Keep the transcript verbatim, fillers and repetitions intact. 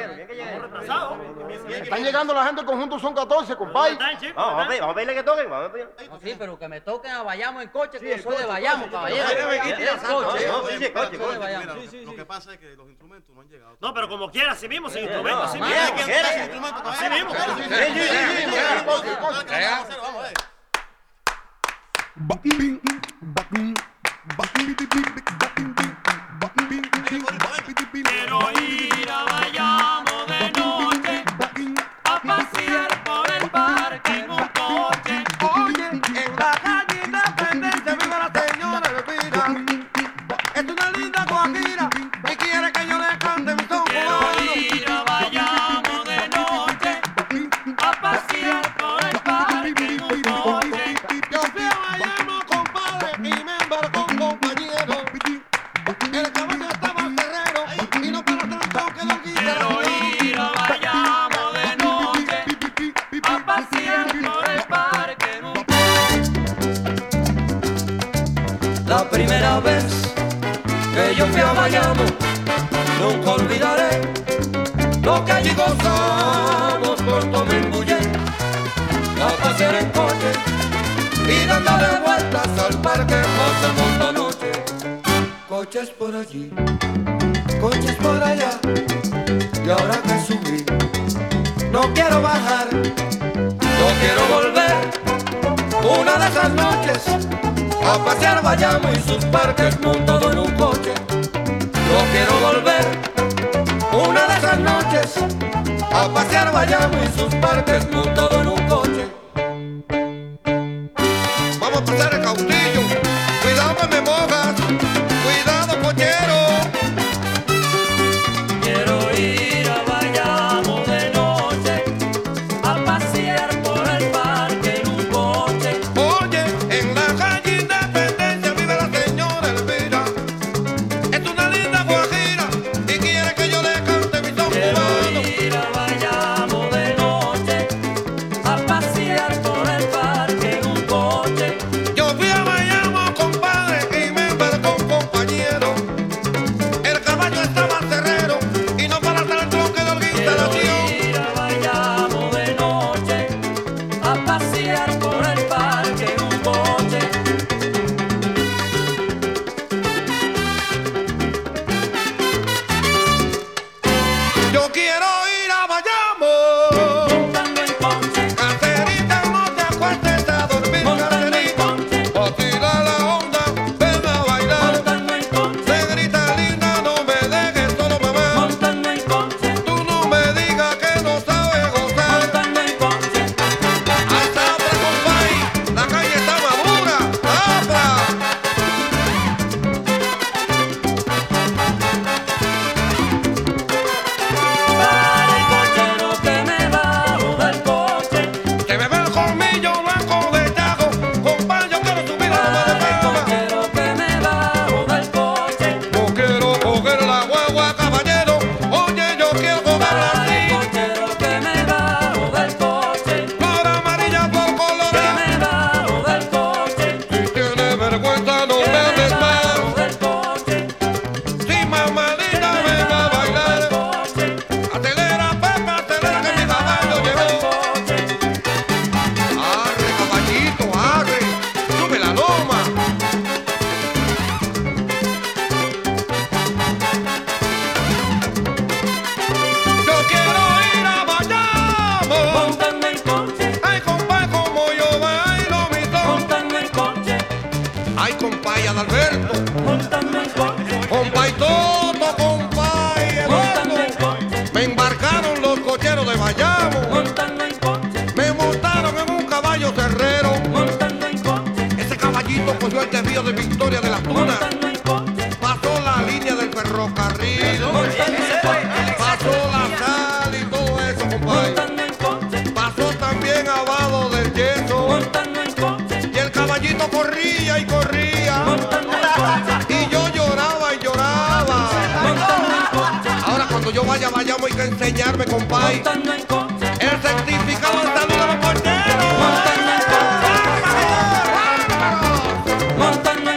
Bien que lleguen. Retrasados. Están llegando la gente del conjunto Son catorce, compadre. Vamos a pedirle, vamos a pedirle que toquen. Vamos a pedirle. No, sí, pero que me toquen a Bayamo en coche, que yo soy de Bayamo, caballero. Lo que pasa es que los instrumentos no han llegado. No, pero como quiera, así mismo, sin instrumentos, así mismo. Así mismo. Vamos a ver. Quiero ir a Bayamo de noche a pasear por el parque en un coche. Oye, en la calle Independencia vive la señora Elvira. Es una linda guajira y quiere que yo le cante mi son Quiero ir a Bayamo de noche a pasear por el parque en un coche. Yo fui a Bayamo, compadre, y me embarcó un compañero. El caballo estaba cerrero y no para tanto que lo quita. Quiero ir a Bayamo de noche a pasear por el parque en un coche. La primera vez que yo fui a Bayamo, nunca olvidaré lo que allí gozamos. Pronto me embullé a pasear en coche y dándole vueltas al parque pasamos la noche. Coches por allí, coches por allá, y ahora que subí, no quiero bajar, no quiero volver una de esas noches a pasear Bayamo y sus parques montado en un coche. No quiero volver una de esas noches a pasear Bayamo y sus parques montado en un coche. Vamos a pasar el cautillo, cuidado que me mojas, cuidado cochero. Quiero ir a Bayamo de noche a pasear por el parque en un coche. Oye, en la calle Independencia vive la señora Elvira. Es una linda guajira y quiere que yo le cante mi son Quiero cubano. ir a Bayamo de noche a pasear por el parque en un coche. Yo fui a Bayamo, compadre, y me embarcó un compañero. El caballo estaba cerrero y no para atrás tronque de la Quiero instalación. ir a Bayamo de noche a pasear por el parque en un coche. Yo quiero ir a Bayamo. Montando en coche, Carterita, no te acuestes a dormir, montando en Carterita. coche, Vacila la onda, ven a bailar. montando en coche, Negrita linda, no me dejes solo, mamá. montando en coche, Tú no me digas que no sabes gozar. montando en coche. Hasta abra, compay, la calle está madura. ¡Abra! Para el cochero que me bajo del coche. Que me ve el colmillo blanco de tajo. Compay, yo quiero subir a la Para el madera. cochero que me bajo del coche. Yo quiero coger la guagua, caballero. Oye, yo quiero cogerla Para el así. cochero que me bajo del coche. Flor amarilla por Que colores. me bajo del coche. Si tienes vergüenza, no Que me me des más. bajo del coche. Si mamadita ven a bailar. Coche. Acelera, Pepa, acelera que mi caballo llegó. Arre, caballito, arre. Sube la loma. Yo quiero ir a Bayamo. Montando en coche, Ay, compay, como yo bailo mi son. montando en coche, Ay, compay, Adalberto. montando en coche, Compay, Toto, compay, montando en Eduardo. coche, Me embarcaron los cocheros de Bayamo. montando en coche, Me montaron en un caballo terrero. montando en coche, Ese caballito cogió el desvío de Victoria de la Tuna. montando en coche, Pasó la línea del ferrocarril. montando en coche, Pasó la sal y todo eso, compadre. montando en coche, Pasó también abajo del yeso. montando en coche, Y el caballito corría y corría. montando en coche, Y yo lloraba y lloraba. montando en coche, Ahora cuando yo vaya, vayamos, hay que enseñarme, compadre. montando en coche, El certificado de salud de los porteros. montando en coche, montando